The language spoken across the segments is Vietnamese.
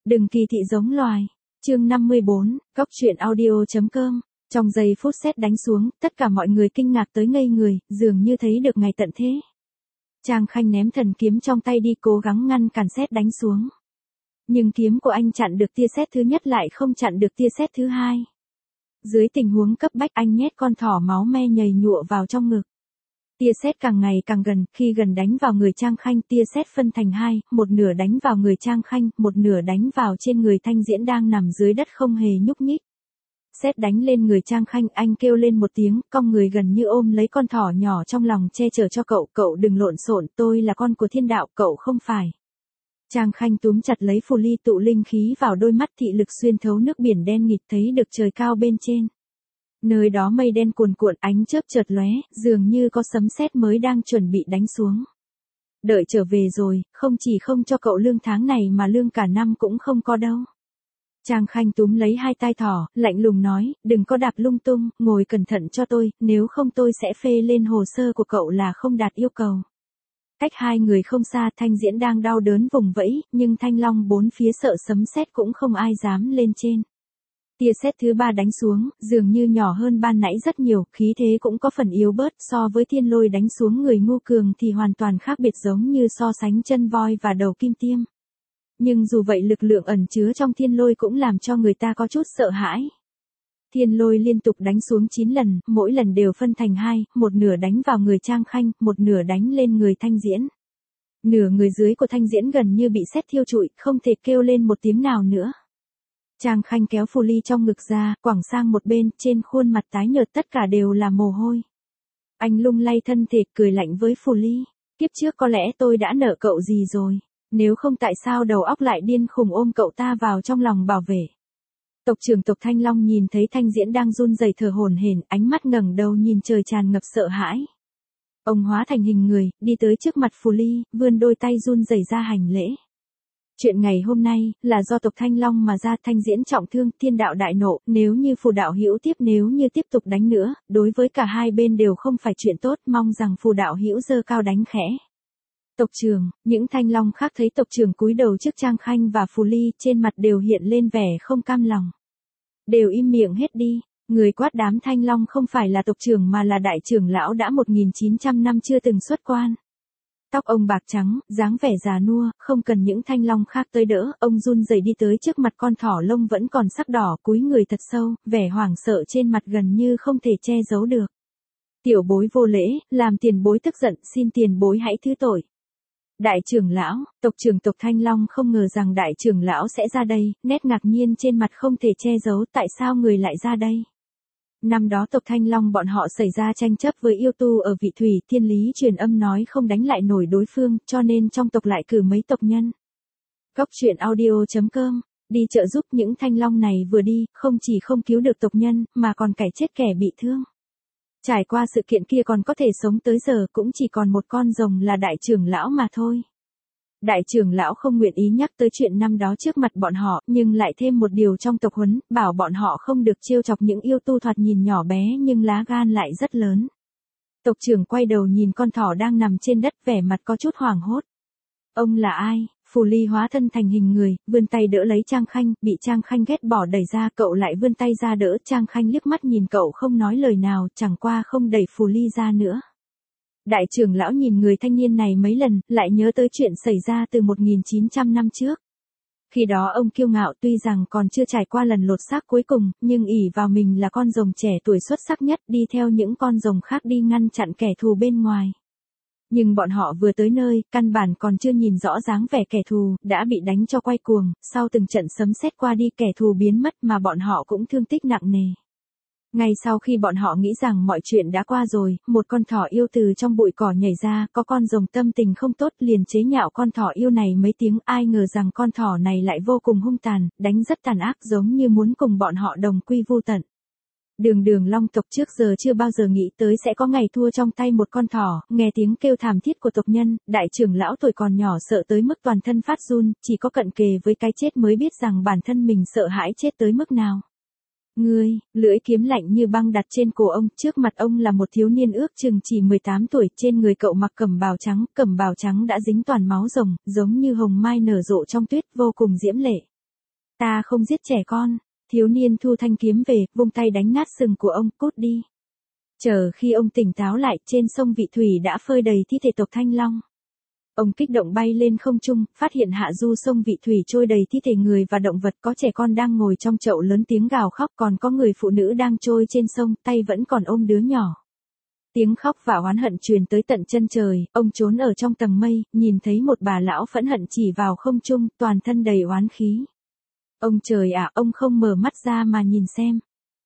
Đừng kỳ thị giống loài. Chương 54, Góc truyện audio.com. Trong giây phút sét đánh xuống, tất cả mọi người kinh ngạc tới ngây người, dường như thấy được ngày tận thế. Trang Khanh ném thần kiếm trong tay đi cố gắng ngăn cản sét đánh xuống. Nhưng kiếm của anh chặn được tia sét thứ nhất lại không chặn được tia sét thứ hai. Dưới tình huống cấp bách anh nhét con thỏ máu me nhầy nhụa vào trong ngực. Tia sét càng ngày càng gần, khi gần đánh vào người Trang Khanh tia sét phân thành hai, một nửa đánh vào người Trang Khanh, một nửa đánh vào trên người Thanh Diễn đang nằm dưới đất không hề nhúc nhích. Sét đánh lên người Trang Khanh, anh kêu lên một tiếng, cong người gần như ôm lấy con thỏ nhỏ trong lòng che chở cho cậu đừng lộn xộn, tôi là con của thiên đạo, cậu không phải. Trang Khanh túm chặt lấy phù ly tụ linh khí vào đôi mắt thị lực xuyên thấu nước biển đen nghịt thấy được trời cao bên trên. Nơi đó mây đen cuồn cuộn ánh chớp chợt lóe, dường như có sấm sét mới đang chuẩn bị đánh xuống. Đợi trở về rồi, không chỉ không cho cậu lương tháng này mà lương cả năm cũng không có đâu. Trang Khanh túm lấy hai tai thỏ, lạnh lùng nói, đừng có đạp lung tung, ngồi cẩn thận cho tôi, nếu không tôi sẽ phê lên hồ sơ của cậu là không đạt yêu cầu. Cách hai người không xa, Thanh Diễn đang đau đớn vùng vẫy, nhưng Thanh Long bốn phía sợ sấm sét cũng không ai dám lên trên. Tia sét thứ ba đánh xuống, dường như nhỏ hơn ban nãy rất nhiều, khí thế cũng có phần yếu bớt, so với thiên lôi đánh xuống người Ngô Cường thì hoàn toàn khác biệt, giống như so sánh chân voi và đầu kim tiêm. Nhưng dù vậy lực lượng ẩn chứa trong thiên lôi cũng làm cho người ta có chút sợ hãi. Thiên lôi liên tục đánh xuống 9 lần, mỗi lần đều phân thành hai, một nửa đánh vào người Trang Khanh, một nửa đánh lên người Thanh Diễn. Nửa người dưới của Thanh Diễn gần như bị sét thiêu trụi, không thể kêu lên một tiếng nào nữa. Trang Khanh kéo phù ly trong ngực ra, quẳng sang một bên, trên khuôn mặt tái nhợt tất cả đều là mồ hôi. Anh lung lay thân thể, cười lạnh với phù ly. Kiếp trước có lẽ tôi đã nợ cậu gì rồi, nếu không tại sao đầu óc lại điên khùng ôm cậu ta vào trong lòng bảo vệ. Tộc trưởng tộc Thanh Long nhìn thấy Thanh Diễn đang run rẩy thở hổn hển, ánh mắt ngẩng đầu nhìn trời tràn ngập sợ hãi. Ông hóa thành hình người, đi tới trước mặt phù ly, vươn đôi tay run rẩy ra hành lễ. Chuyện ngày hôm nay, là do tộc Thanh Long mà ra. Thanh Diễn trọng thương, thiên đạo đại nộ, nếu như phù đạo hữu nếu như tiếp tục đánh nữa, đối với cả hai bên đều không phải chuyện tốt, mong rằng phù đạo hữu giơ cao đánh khẽ. Tộc trưởng, những Thanh Long khác thấy tộc trưởng cúi đầu trước Trang Khanh và phù ly, trên mặt đều hiện lên vẻ không cam lòng. Đều im miệng hết đi, người quát đám Thanh Long không phải là tộc trưởng mà là đại trưởng lão đã 1900 năm chưa từng xuất quan. Tóc ông bạc trắng, dáng vẻ già nua, không cần những Thanh Long khác tới đỡ, ông run rẩy đi tới trước mặt con thỏ lông vẫn còn sắc đỏ, cúi người thật sâu, vẻ hoảng sợ trên mặt gần như không thể che giấu được. Tiểu bối vô lễ, làm tiền bối tức giận, xin tiền bối hãy thứ tội. Đại trưởng lão, tộc trưởng tộc Thanh Long không ngờ rằng đại trưởng lão sẽ ra đây, nét ngạc nhiên trên mặt không thể che giấu, tại sao người lại ra đây? Năm đó tộc Thanh Long bọn họ xảy ra tranh chấp với yêu tu ở Vị Thủy, thiên lý truyền âm nói không đánh lại nổi đối phương, cho nên trong tộc lại cử mấy tộc nhân. Góc truyện audio.com, đi trợ giúp những Thanh Long này vừa đi, không chỉ không cứu được tộc nhân, mà còn cải chết kẻ bị thương. Trải qua sự kiện kia còn có thể sống tới giờ cũng chỉ còn một con rồng là đại trưởng lão mà thôi. Đại trưởng lão không nguyện ý nhắc tới chuyện năm đó trước mặt bọn họ, nhưng lại thêm một điều trong tộc huấn, bảo bọn họ không được trêu chọc những yêu tu thoạt nhìn nhỏ bé nhưng lá gan lại rất lớn. Tộc trưởng quay đầu nhìn con thỏ đang nằm trên đất, vẻ mặt có chút hoảng hốt. Ông là ai? Phù ly hóa thân thành hình người, vươn tay đỡ lấy Trang Khanh, bị Trang Khanh ghét bỏ đẩy ra, cậu lại vươn tay ra đỡ. Trang Khanh liếc mắt nhìn cậu không nói lời nào, chẳng qua không đẩy phù ly ra nữa. Đại trưởng lão nhìn người thanh niên này mấy lần, lại nhớ tới chuyện xảy ra từ 1900 năm trước. Khi đó ông kiêu ngạo, tuy rằng còn chưa trải qua lần lột xác cuối cùng, nhưng ỷ vào mình là con rồng trẻ tuổi xuất sắc nhất, đi theo những con rồng khác đi ngăn chặn kẻ thù bên ngoài. Nhưng bọn họ vừa tới nơi, căn bản còn chưa nhìn rõ dáng vẻ kẻ thù, đã bị đánh cho quay cuồng, sau từng trận sấm sét qua đi kẻ thù biến mất mà bọn họ cũng thương tích nặng nề. Ngay sau khi bọn họ nghĩ rằng mọi chuyện đã qua rồi, một con thỏ yêu từ trong bụi cỏ nhảy ra, có con rồng tâm tình không tốt liền chế nhạo con thỏ yêu này mấy tiếng, ai ngờ rằng con thỏ này lại vô cùng hung tàn, đánh rất tàn ác giống như muốn cùng bọn họ đồng quy vu tận. Đường Long tộc trước giờ chưa bao giờ nghĩ tới sẽ có ngày thua trong tay một con thỏ, nghe tiếng kêu thảm thiết của tộc nhân, đại trưởng lão tuổi còn nhỏ sợ tới mức toàn thân phát run, chỉ có cận kề với cái chết mới biết rằng bản thân mình sợ hãi chết tới mức nào. Ngươi, lưỡi kiếm lạnh như băng đặt trên cổ ông, trước mặt ông là một thiếu niên ước chừng chỉ 18 tuổi, trên người cậu mặc cẩm bào trắng đã dính toàn máu rồng, giống như hồng mai nở rộ trong tuyết, vô cùng diễm lệ. Ta không giết trẻ con. Thiếu niên thu thanh kiếm về, vung tay đánh nát sừng của ông, cút đi. Chờ khi ông tỉnh táo lại, trên sông Vị Thủy đã phơi đầy thi thể tộc Thanh Long. Ông kích động bay lên không trung, phát hiện hạ du sông Vị Thủy trôi đầy thi thể người và động vật, có trẻ con đang ngồi trong chậu lớn tiếng gào khóc, còn có người phụ nữ đang trôi trên sông, tay vẫn còn ôm đứa nhỏ. Tiếng khóc và oán hận truyền tới tận chân trời, ông trốn ở trong tầng mây, nhìn thấy một bà lão phẫn hận chỉ vào không trung, toàn thân đầy oán khí. Ông trời ạ, ông không mở mắt ra mà nhìn xem.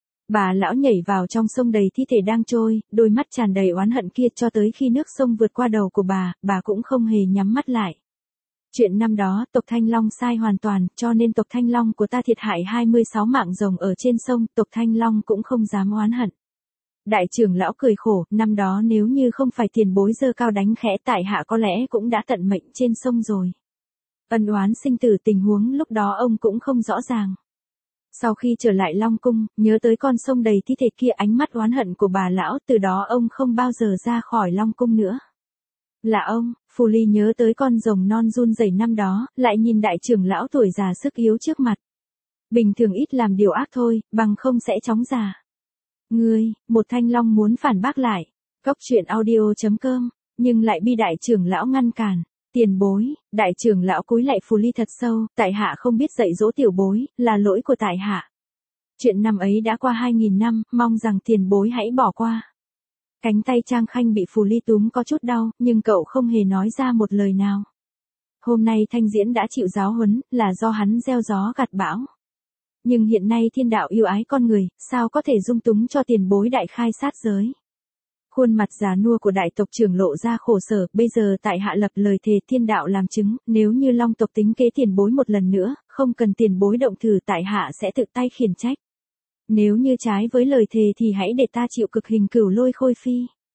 Bà lão nhảy vào trong sông đầy thi thể đang trôi, đôi mắt tràn đầy oán hận kia cho tới khi nước sông vượt qua đầu của bà cũng không hề nhắm mắt lại. Chuyện năm đó, tộc Thanh Long sai hoàn toàn, cho nên tộc Thanh Long của ta thiệt hại 26 mạng rồng ở trên sông, tộc Thanh Long cũng không dám oán hận. Đại trưởng lão cười khổ, năm đó nếu như không phải tiền bối giơ cao đánh khẽ tại hạ có lẽ cũng đã tận mệnh trên sông rồi. Ân oán sinh tử tình huống lúc đó ông cũng không rõ ràng. Sau khi trở lại Long Cung, nhớ tới con sông đầy thi thể kia, ánh mắt oán hận của bà lão, từ đó ông không bao giờ ra khỏi Long Cung nữa. Là ông, Phù Ly nhớ tới con rồng non run rẩy năm đó, lại nhìn đại trưởng lão tuổi già sức yếu trước mặt. Bình thường ít làm điều ác thôi, bằng không sẽ chóng già. Ngươi, một Thanh Long muốn phản bác lại. Cốc truyện audio.com, nhưng lại bị đại trưởng lão ngăn cản. Tiền bối, đại trưởng lão cúi lạy Phù Ly thật sâu, tại hạ không biết dạy dỗ tiểu bối, là lỗi của tại hạ. Chuyện năm ấy đã qua 2000 năm, mong rằng tiền bối hãy bỏ qua. Cánh tay Trang Khanh bị Phù Ly túm có chút đau, nhưng cậu không hề nói ra một lời nào. Hôm nay Thanh Diễn đã chịu giáo huấn, là do hắn gieo gió gặt bão. Nhưng hiện nay thiên đạo yêu ái con người, sao có thể dung túng cho tiền bối đại khai sát giới. Khuôn mặt già nua của đại tộc trưởng lộ ra khổ sở, bây giờ tại hạ lập lời thề thiên đạo làm chứng, nếu như Long tộc tính kế tiền bối một lần nữa, không cần tiền bối động thử tại hạ sẽ tự tay khiển trách. Nếu như trái với lời thề thì hãy để ta chịu cực hình cửu lôi khôi phi.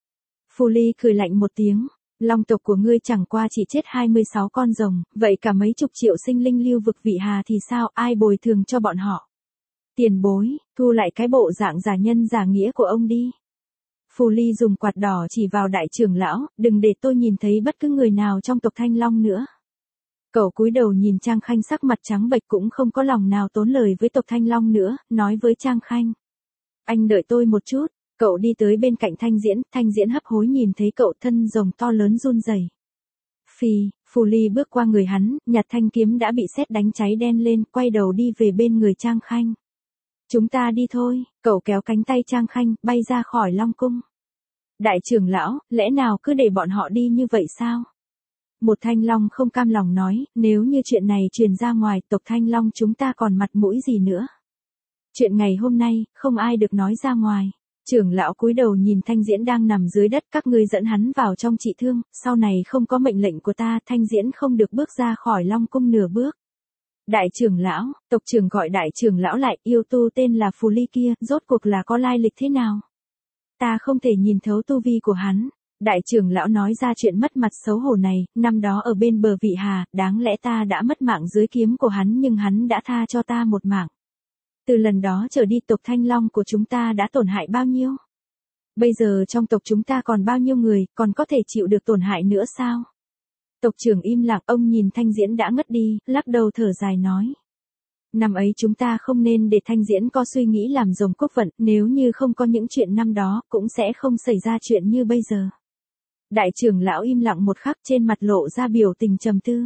Phù Ly cười lạnh một tiếng, Long tộc của ngươi chẳng qua chỉ chết 26 con rồng, vậy cả mấy chục triệu sinh linh lưu vực vị hà thì sao, ai bồi thường cho bọn họ? Tiền bối, thu lại cái bộ dạng giả nhân giả nghĩa của ông đi. Phù Ly dùng quạt đỏ chỉ vào đại trưởng lão, đừng để tôi nhìn thấy bất cứ người nào trong tộc Thanh Long nữa. Cậu cúi đầu nhìn Trang Khanh sắc mặt trắng bệch cũng không có lòng nào tốn lời với tộc Thanh Long nữa, nói với Trang Khanh. Anh đợi tôi một chút, cậu đi tới bên cạnh Thanh Diễn hấp hối nhìn thấy cậu, thân rồng to lớn run rẩy. Phù Ly bước qua người hắn, nhặt thanh kiếm đã bị sét đánh cháy đen lên, quay đầu đi về bên người Trang Khanh. Chúng ta đi thôi, cậu kéo cánh tay Trang Khanh, bay ra khỏi Long Cung. Đại trưởng lão, lẽ nào cứ để bọn họ đi như vậy sao? Một Thanh Long không cam lòng nói, nếu như chuyện này truyền ra ngoài, tộc Thanh Long chúng ta còn mặt mũi gì nữa? Chuyện ngày hôm nay, không ai được nói ra ngoài. Trưởng lão cúi đầu nhìn Thanh Diễn đang nằm dưới đất, các ngươi dẫn hắn vào trong trị thương, sau này không có mệnh lệnh của ta, Thanh Diễn không được bước ra khỏi Long Cung nửa bước. Đại trưởng lão, tộc trưởng gọi đại trưởng lão lại, yêu tu tên là Phù Ly kia, rốt cuộc là có lai lịch thế nào? Ta không thể nhìn thấu tu vi của hắn. Đại trưởng lão nói ra chuyện mất mặt xấu hổ này, năm đó ở bên bờ vị hà, đáng lẽ ta đã mất mạng dưới kiếm của hắn nhưng hắn đã tha cho ta một mạng. Từ lần đó trở đi tộc Thanh Long của chúng ta đã tổn hại bao nhiêu? Bây giờ trong tộc chúng ta còn bao nhiêu người, còn có thể chịu được tổn hại nữa sao? Tộc trưởng im lặng, ông nhìn Thanh Diễn đã ngất đi, lắc đầu thở dài nói. Năm ấy chúng ta không nên để Thanh Diễn có suy nghĩ làm rồng quốc vận, nếu như không có những chuyện năm đó, cũng sẽ không xảy ra chuyện như bây giờ. Đại trưởng lão im lặng một khắc, trên mặt lộ ra biểu tình trầm tư.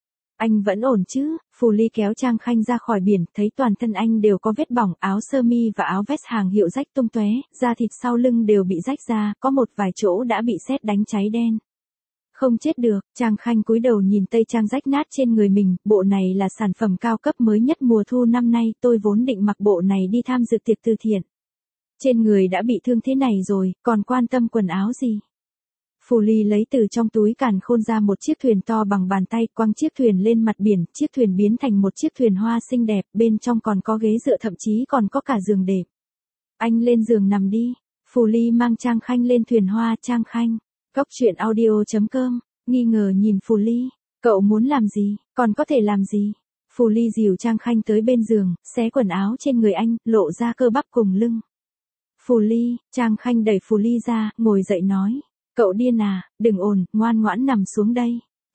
Anh vẫn ổn chứ? Phù Ly kéo Trang Khanh ra khỏi biển, thấy toàn thân anh đều có vết bỏng, áo sơ mi và áo vest hàng hiệu rách tung tóe, da thịt sau lưng đều bị rách ra, có một vài chỗ đã bị sét đánh cháy đen. Không chết được, Trang Khanh cúi đầu nhìn tây trang rách nát trên người mình, bộ này là sản phẩm cao cấp mới nhất mùa thu năm nay, tôi vốn định mặc bộ này đi tham dự tiệc từ thiện. Trên người đã bị thương thế này rồi, còn quan tâm quần áo gì? Phù Ly lấy từ trong túi càn khôn ra một chiếc thuyền to bằng bàn tay, quăng chiếc thuyền lên mặt biển, chiếc thuyền biến thành một chiếc thuyền hoa xinh đẹp, bên trong còn có ghế dựa, thậm chí còn có cả giường đệm. Anh lên giường nằm đi. Phù Ly mang Trang Khanh lên thuyền hoa. Trang Khanh, Cốc truyện audio.com, nghi ngờ nhìn Phù Ly, cậu muốn làm gì, còn có thể làm gì? Phù Ly dìu Trang Khanh tới bên giường, xé quần áo trên người anh, lộ ra cơ bắp cùng lưng. Phù Ly, Trang Khanh đẩy Phù Ly ra, ngồi dậy nói. Cậu điên à, đừng ồn, ngoan ngoãn nằm xuống đây.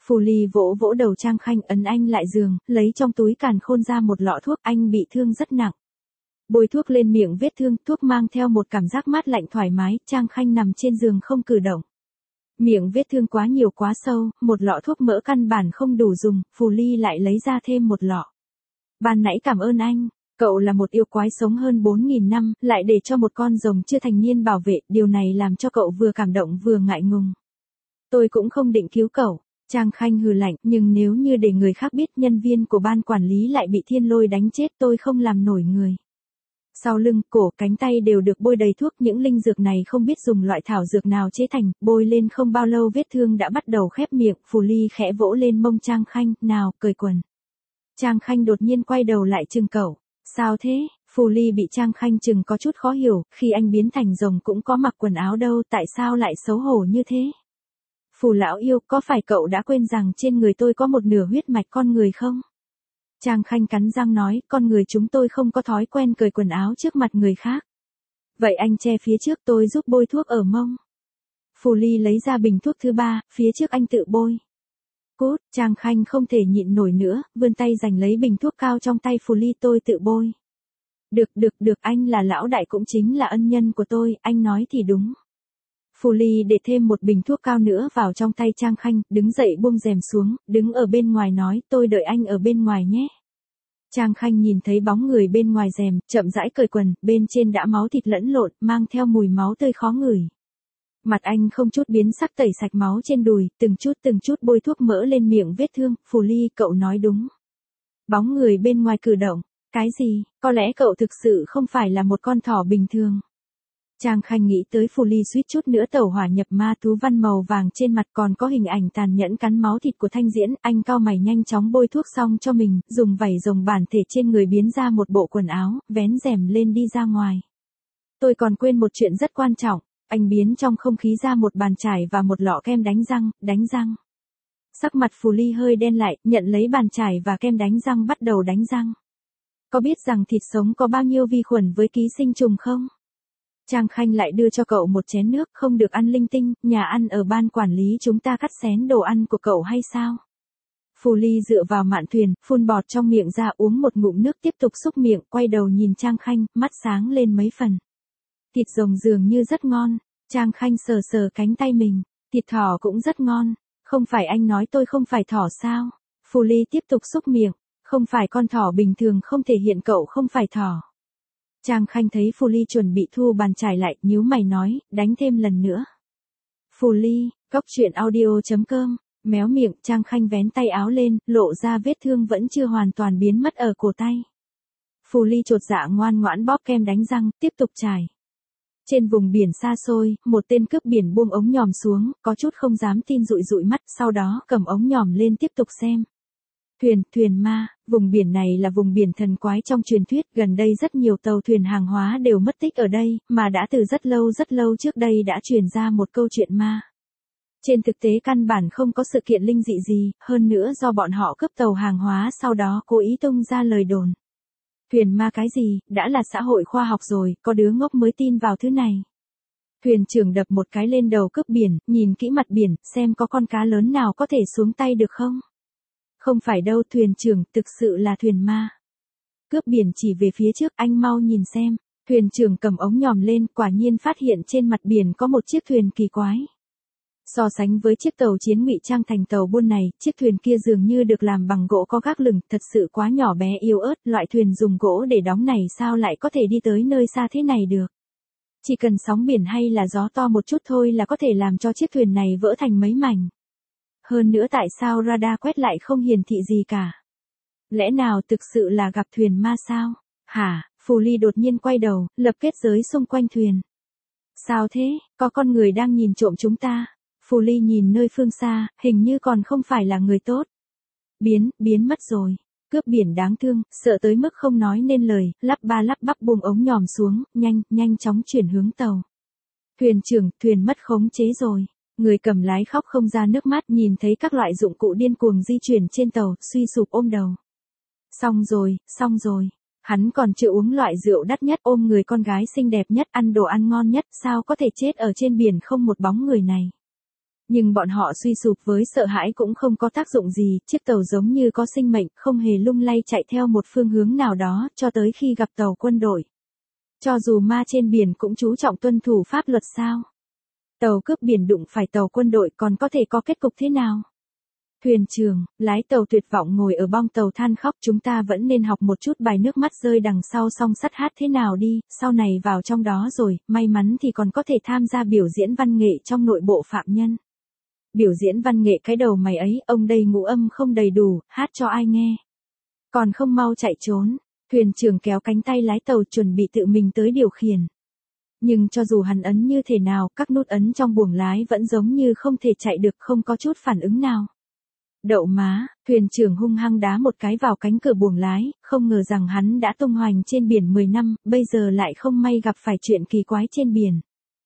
Phù Ly vỗ vỗ đầu Trang Khanh, ấn anh lại giường, lấy trong túi càn khôn ra một lọ thuốc, anh bị thương rất nặng. Bôi thuốc lên miệng vết thương, thuốc mang theo một cảm giác mát lạnh thoải mái, Trang Khanh nằm trên giường không cử động. Miệng vết thương quá nhiều quá sâu, một lọ thuốc mỡ căn bản không đủ dùng, Phù Ly lại lấy ra thêm một lọ. Ban nãy cảm ơn anh, cậu là một yêu quái sống hơn 4.000 năm, lại để cho một con rồng chưa thành niên bảo vệ, điều này làm cho cậu vừa cảm động vừa ngại ngùng. Tôi cũng không định cứu cậu. Trang Khanh hừ lạnh, nhưng nếu như để người khác biết nhân viên của ban quản lý lại bị thiên lôi đánh chết tôi không làm nổi người. Sau lưng, cổ, cánh tay đều được bôi đầy thuốc, những linh dược này không biết dùng loại thảo dược nào chế thành, bôi lên không bao lâu vết thương đã bắt đầu khép miệng, Phù Ly khẽ vỗ lên mông Trang Khanh, nào, cởi quần. Trang Khanh đột nhiên quay đầu lại chừng cậu, sao thế? Phù Ly bị Trang Khanh chừng có chút khó hiểu, khi anh biến thành rồng cũng có mặc quần áo đâu, tại sao lại xấu hổ như thế? Phù lão yêu, có phải cậu đã quên rằng trên người tôi có một nửa huyết mạch con người không? Trang Khanh cắn răng nói, con người chúng tôi không có thói quen cởi quần áo trước mặt người khác. Vậy anh che phía trước, tôi giúp bôi thuốc ở mông. Phù Ly lấy ra bình thuốc thứ 3, phía trước anh tự bôi. Cút, Trang Khanh không thể nhịn nổi nữa, vươn tay giành lấy bình thuốc cao trong tay Phù Ly, tôi tự bôi. Được, anh là lão đại cũng chính là ân nhân của tôi, anh nói thì đúng. Phù Ly để thêm một bình thuốc cao nữa vào trong tay Trang Khanh, đứng dậy buông rèm xuống, đứng ở bên ngoài nói, tôi đợi anh ở bên ngoài nhé. Trang Khanh nhìn thấy bóng người bên ngoài rèm, chậm rãi cởi quần, bên trên đã máu thịt lẫn lộn, mang theo mùi máu tươi khó ngửi. Mặt anh không chút biến sắc tẩy sạch máu trên đùi, từng chút bôi thuốc mỡ lên miệng vết thương, Phù Ly, cậu nói đúng. Bóng người bên ngoài cử động, cái gì, có lẽ cậu thực sự không phải là một con thỏ bình thường. Trang Khanh nghĩ tới Phù Ly suýt chút nữa tẩu hỏa nhập ma, thú văn màu vàng trên mặt còn có hình ảnh tàn nhẫn cắn máu thịt của Thanh Diễn, anh cau mày nhanh chóng bôi thuốc xong cho mình, dùng vảy rồng bản thể trên người biến ra một bộ quần áo, vén rèm lên đi ra ngoài. Tôi còn quên một chuyện rất quan trọng, anh biến trong không khí ra một bàn chải và một lọ kem đánh răng. Sắc mặt Phù Ly hơi đen lại, nhận lấy bàn chải và kem đánh răng bắt đầu đánh răng. Có biết rằng thịt sống có bao nhiêu vi khuẩn với ký sinh trùng không? Trang Khanh lại đưa cho cậu một chén nước, không được ăn linh tinh, nhà ăn ở ban quản lý chúng ta cắt xén đồ ăn của cậu hay sao? Phù Ly dựa vào mạn thuyền, phun bọt trong miệng ra, uống một ngụm nước tiếp tục xúc miệng, quay đầu nhìn Trang Khanh, mắt sáng lên mấy phần. Thịt rồng dường như rất ngon, Trang Khanh sờ sờ cánh tay mình, thịt thỏ cũng rất ngon, không phải anh nói tôi không phải thỏ sao? Phù Ly tiếp tục xúc miệng, không phải con thỏ bình thường không thể hiện cậu không phải thỏ. Trang Khanh thấy Phù Ly chuẩn bị thu bàn chải lại, nhíu mày nói, đánh thêm lần nữa. Phù Ly, cóc truyện audio.com, méo miệng, Trang Khanh vén tay áo lên, lộ ra vết thương vẫn chưa hoàn toàn biến mất ở cổ tay. Phù Ly chột dạ ngoan ngoãn bóp kem đánh răng, tiếp tục chải. Trên vùng biển xa xôi, một tên cướp biển buông ống nhòm xuống, có chút không dám tin dụi mắt, sau đó cầm ống nhòm lên tiếp tục xem. Thuyền ma, vùng biển này là vùng biển thần quái trong truyền thuyết, gần đây rất nhiều tàu thuyền hàng hóa đều mất tích ở đây, mà đã từ rất lâu trước đây đã truyền ra một câu chuyện ma. Trên thực tế căn bản không có sự kiện linh dị gì, hơn nữa do bọn họ cướp tàu hàng hóa sau đó cố ý tung ra lời đồn. Thuyền ma cái gì, đã là xã hội khoa học rồi, có đứa ngốc mới tin vào thứ này. Thuyền trưởng đập một cái lên đầu cướp biển, nhìn kỹ mặt biển, xem có con cá lớn nào có thể xuống tay được không? Không phải đâu thuyền trưởng, thực sự là thuyền ma. Cướp biển chỉ về phía trước, anh mau nhìn xem. Thuyền trưởng cầm ống nhòm lên, quả nhiên phát hiện trên mặt biển có một chiếc thuyền kỳ quái. So sánh với chiếc tàu chiến ngụy trang thành tàu buôn này, chiếc thuyền kia dường như được làm bằng gỗ có gác lửng, thật sự quá nhỏ bé yếu ớt, loại thuyền dùng gỗ để đóng này sao lại có thể đi tới nơi xa thế này được. Chỉ cần sóng biển hay là gió to một chút thôi là có thể làm cho chiếc thuyền này vỡ thành mấy mảnh. Hơn nữa tại sao radar quét lại không hiển thị gì cả? Lẽ nào thực sự là gặp thuyền ma sao? Hả? Phù Ly đột nhiên quay đầu, lập kết giới xung quanh thuyền. Sao thế? Có con người đang nhìn trộm chúng ta. Phù Ly nhìn nơi phương xa, hình như còn không phải là người tốt. Biến mất rồi. Cướp biển đáng thương, sợ tới mức không nói nên lời, lắp bắp buông ống nhòm xuống, nhanh chóng chuyển hướng tàu. Thuyền trưởng, thuyền mất khống chế rồi. Người cầm lái khóc không ra nước mắt, nhìn thấy các loại dụng cụ điên cuồng di chuyển trên tàu, suy sụp ôm đầu. Xong rồi. Hắn còn chưa uống loại rượu đắt nhất, ôm người con gái xinh đẹp nhất, ăn đồ ăn ngon nhất, sao có thể chết ở trên biển không một bóng người này. Nhưng bọn họ suy sụp với sợ hãi cũng không có tác dụng gì, chiếc tàu giống như có sinh mệnh, không hề lung lay chạy theo một phương hướng nào đó, cho tới khi gặp tàu quân đội. Cho dù ma trên biển cũng chú trọng tuân thủ pháp luật sao? Tàu cướp biển đụng phải tàu quân đội còn có thể có kết cục thế nào? Thuyền trưởng, lái tàu tuyệt vọng ngồi ở bong tàu than khóc, chúng ta vẫn nên học một chút bài nước mắt rơi đằng sau song sắt hát thế nào đi, sau này vào trong đó rồi, may mắn thì còn có thể tham gia biểu diễn văn nghệ trong nội bộ phạm nhân. Biểu diễn văn nghệ cái đầu mày ấy, ông đây ngũ âm không đầy đủ, hát cho ai nghe. Còn không mau chạy trốn, thuyền trưởng kéo cánh tay lái tàu chuẩn bị tự mình tới điều khiển. Nhưng cho dù hắn ấn như thế nào, các nút ấn trong buồng lái vẫn giống như không thể chạy được, không có chút phản ứng nào. Đậu má, thuyền trưởng hung hăng đá một cái vào cánh cửa buồng lái, không ngờ rằng hắn đã tung hoành trên biển 10 năm, bây giờ lại không may gặp phải chuyện kỳ quái trên biển.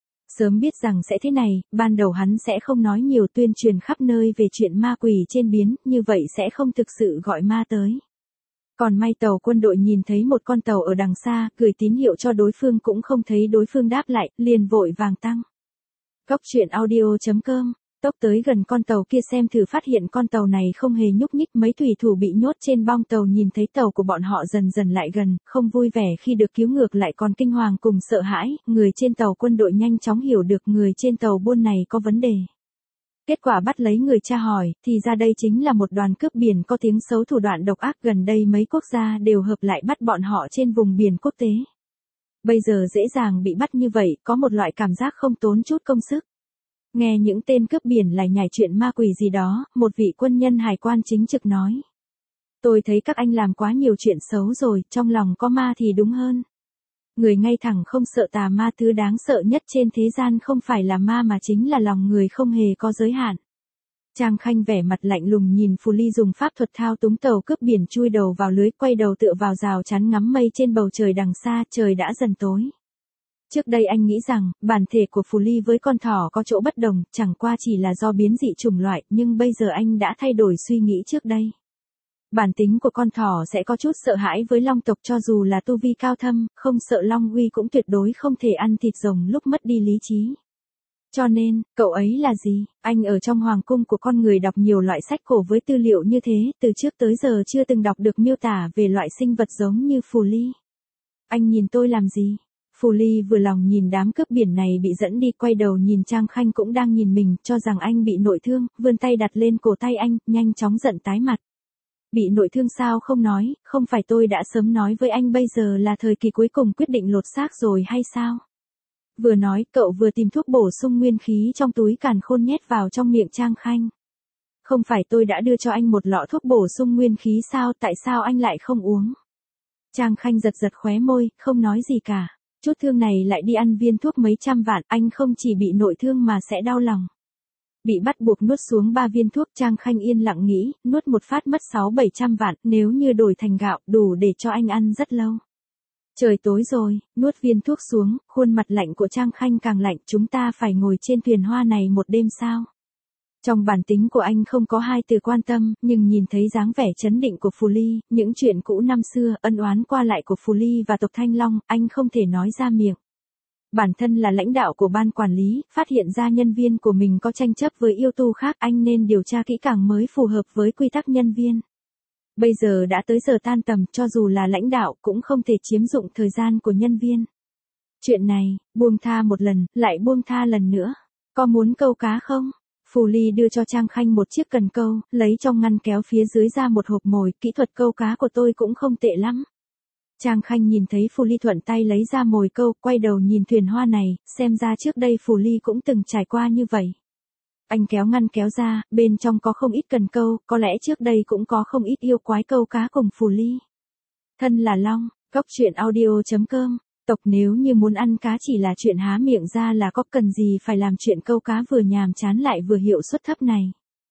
Sớm biết rằng sẽ thế này, ban đầu hắn sẽ không nói nhiều, tuyên truyền khắp nơi về chuyện ma quỷ trên biển, như vậy sẽ không thực sự gọi ma tới. Còn may tàu quân đội nhìn thấy một con tàu ở đằng xa, gửi tín hiệu cho đối phương cũng không thấy đối phương đáp lại, liền vội vàng tăng. Góc truyện audio.com, tốc tới gần con tàu kia xem thử, phát hiện con tàu này không hề nhúc nhích, mấy thủy thủ bị nhốt trên bong tàu nhìn thấy tàu của bọn họ dần dần lại gần, không vui vẻ khi được cứu ngược lại còn kinh hoàng cùng sợ hãi, người trên tàu quân đội nhanh chóng hiểu được người trên tàu buôn này có vấn đề. Kết quả bắt lấy người tra hỏi, thì ra đây chính là một đoàn cướp biển có tiếng xấu, thủ đoạn độc ác, gần đây mấy quốc gia đều hợp lại bắt bọn họ trên vùng biển quốc tế. Bây giờ dễ dàng bị bắt như vậy, có một loại cảm giác không tốn chút công sức. Nghe những tên cướp biển lải nhải chuyện ma quỷ gì đó, một vị quân nhân hải quan chính trực nói. Tôi thấy các anh làm quá nhiều chuyện xấu rồi, trong lòng có ma thì đúng hơn. Người ngay thẳng không sợ tà ma, thứ đáng sợ nhất trên thế gian không phải là ma mà chính là lòng người không hề có giới hạn. Trang Khanh vẻ mặt lạnh lùng nhìn Phù Ly dùng pháp thuật thao túng tàu cướp biển chui đầu vào lưới, quay đầu tựa vào rào chắn ngắm mây trên bầu trời đằng xa, trời đã dần tối. Trước đây anh nghĩ rằng, bản thể của Phù Ly với con thỏ có chỗ bất đồng, chẳng qua chỉ là do biến dị chủng loại, nhưng bây giờ anh đã thay đổi suy nghĩ trước đây. Bản tính của con thỏ sẽ có chút sợ hãi với long tộc, cho dù là tu vi cao thâm, không sợ long uy cũng tuyệt đối không thể ăn thịt rồng lúc mất đi lý trí. Cho nên, cậu ấy là gì? Anh ở trong hoàng cung của con người đọc nhiều loại sách cổ với tư liệu như thế, từ trước tới giờ chưa từng đọc được miêu tả về loại sinh vật giống như Phù Ly. Anh nhìn tôi làm gì? Phù Ly vừa lòng nhìn đám cướp biển này bị dẫn đi, quay đầu nhìn Trang Khanh cũng đang nhìn mình, cho rằng anh bị nội thương, vươn tay đặt lên cổ tay anh, nhanh chóng giận tái mặt. Bị nội thương sao không nói, không phải tôi đã sớm nói với anh bây giờ là thời kỳ cuối cùng quyết định lột xác rồi hay sao? Vừa nói, cậu vừa tìm thuốc bổ sung nguyên khí trong túi càn khôn nhét vào trong miệng Trang Khanh. Không phải tôi đã đưa cho anh một lọ thuốc bổ sung nguyên khí sao, tại sao anh lại không uống? Trang Khanh giật giật khóe môi, không nói gì cả. Chút thương này lại đi ăn viên thuốc mấy trăm vạn, anh không chỉ bị nội thương mà sẽ đau lòng. Bị bắt buộc nuốt xuống 3 viên thuốc, Trang Khanh yên lặng nghĩ, nuốt một phát mất 600-700 vạn, nếu như đổi thành gạo, đủ để cho anh ăn rất lâu. Trời tối rồi, nuốt viên thuốc xuống, khuôn mặt lạnh của Trang Khanh càng lạnh, chúng ta phải ngồi trên thuyền hoa này một đêm sao? Trong bản tính của anh không có hai từ quan tâm, nhưng nhìn thấy dáng vẻ trấn định của Phù Ly, những chuyện cũ năm xưa, ân oán qua lại của Phù Ly và tộc Thanh Long, anh không thể nói ra miệng. Bản thân là lãnh đạo của ban quản lý, phát hiện ra nhân viên của mình có tranh chấp với yêu tu khác, anh nên điều tra kỹ càng mới phù hợp với quy tắc nhân viên. Bây giờ đã tới giờ tan tầm, cho dù là lãnh đạo cũng không thể chiếm dụng thời gian của nhân viên. Chuyện này, buông tha một lần, lại buông tha lần nữa. Có muốn câu cá không? Phù Ly đưa cho Trang Khanh một chiếc cần câu, lấy trong ngăn kéo phía dưới ra một hộp mồi, kỹ thuật câu cá của tôi cũng không tệ lắm. Trang Khanh nhìn thấy Phù Ly thuận tay lấy ra mồi câu, quay đầu nhìn thuyền hoa này, xem ra trước đây Phù Ly cũng từng trải qua như vậy. Anh kéo ngăn kéo ra, bên trong có không ít cần câu, có lẽ trước đây cũng có không ít yêu quái câu cá cùng Phù Ly. Thân là Long, góc truyện audio.com, tộc nếu như muốn ăn cá chỉ là chuyện há miệng ra là có, cần gì phải làm chuyện câu cá vừa nhàm chán lại vừa hiệu suất thấp này.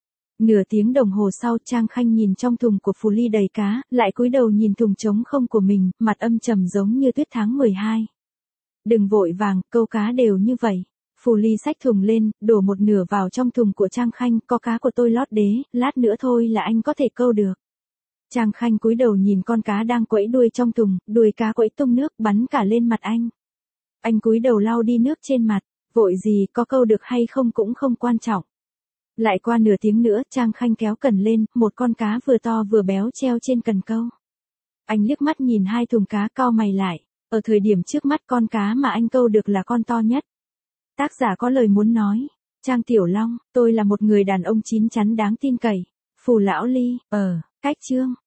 Nửa tiếng đồng hồ sau, Trang Khanh nhìn trong thùng của Phù Ly đầy cá, lại cúi đầu nhìn thùng trống không của mình, mặt âm trầm giống như tuyết tháng 12. Đừng vội vàng, câu cá đều như vậy. Phù Ly xách thùng lên, đổ một nửa vào trong thùng của Trang Khanh, có cá của tôi lót đế, lát nữa thôi là anh có thể câu được. Trang Khanh cúi đầu nhìn con cá đang quẫy đuôi trong thùng, đuôi cá quẫy tung nước bắn cả lên mặt anh. Anh cúi đầu lau đi nước trên mặt, vội gì, có câu được hay không cũng không quan trọng. Lại qua nửa tiếng nữa, Trang Khanh kéo cần lên, một con cá vừa to vừa béo treo trên cần câu. Anh liếc mắt nhìn hai thùng cá, cau mày lại. Ở thời điểm trước mắt, con cá mà anh câu được là con to nhất. Tác giả có lời muốn nói. Trang Tiểu Long, tôi là một người đàn ông chín chắn đáng tin cậy. Phù Lão Ly, cách chương.